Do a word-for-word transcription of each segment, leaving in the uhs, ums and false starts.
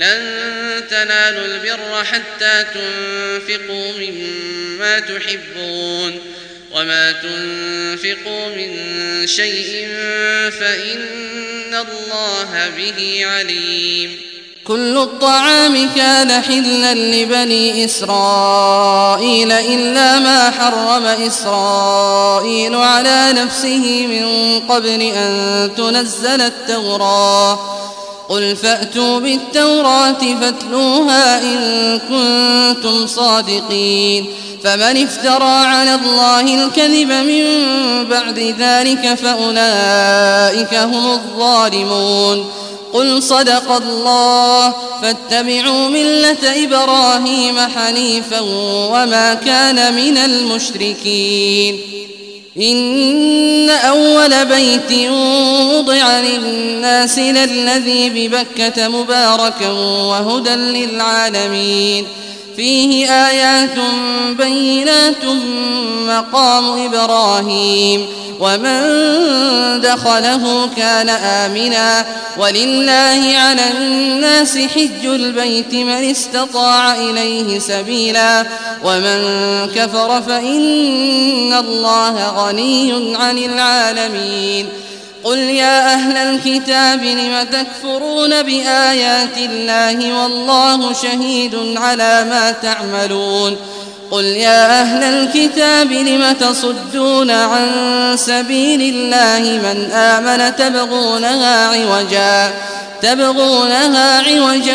لن تنالوا البر حتى تنفقوا مما تحبون وما تنفقوا من شيء فإن الله به عليم. كل الطعام كان حلا لبني إسرائيل إلا ما حرم إسرائيل على نفسه من قبل أن تنزل التوراة. قل فأتوا بالتوراة فاتلوها إن كنتم صادقين. فمن افترى على الله الكذب من بعد ذلك فأولئك هم الظالمون. قل صدق الله فاتبعوا ملة إبراهيم حنيفا وما كان من المشركين. إن أول بيت وضع للناس للذي ببكة مباركا وهدى للعالمين فيه آيات بينات مقام إبراهيم ومن دخله كان آمنا ولله على الناس حج البيت من استطاع إليه سبيلا ومن كفر فإن الله غني عن العالمين. قل يا أهل الكتاب لم تكفرون بآيات الله والله شهيد على ما تعملون. قل يا أهل الكتاب لم تصدون عن سبيل الله من آمن تبغونها عوجا تبغونها عوجا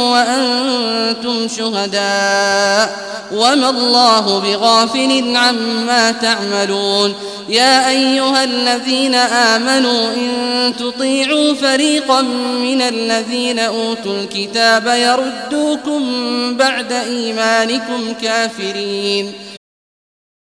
وأنتم شهداء وما الله بغافل عما تعملون. يا أيها الذين آمنوا إن تطيعوا فريقا من الذين أوتوا الكتاب يردوكم بعد إيمانكم كافرين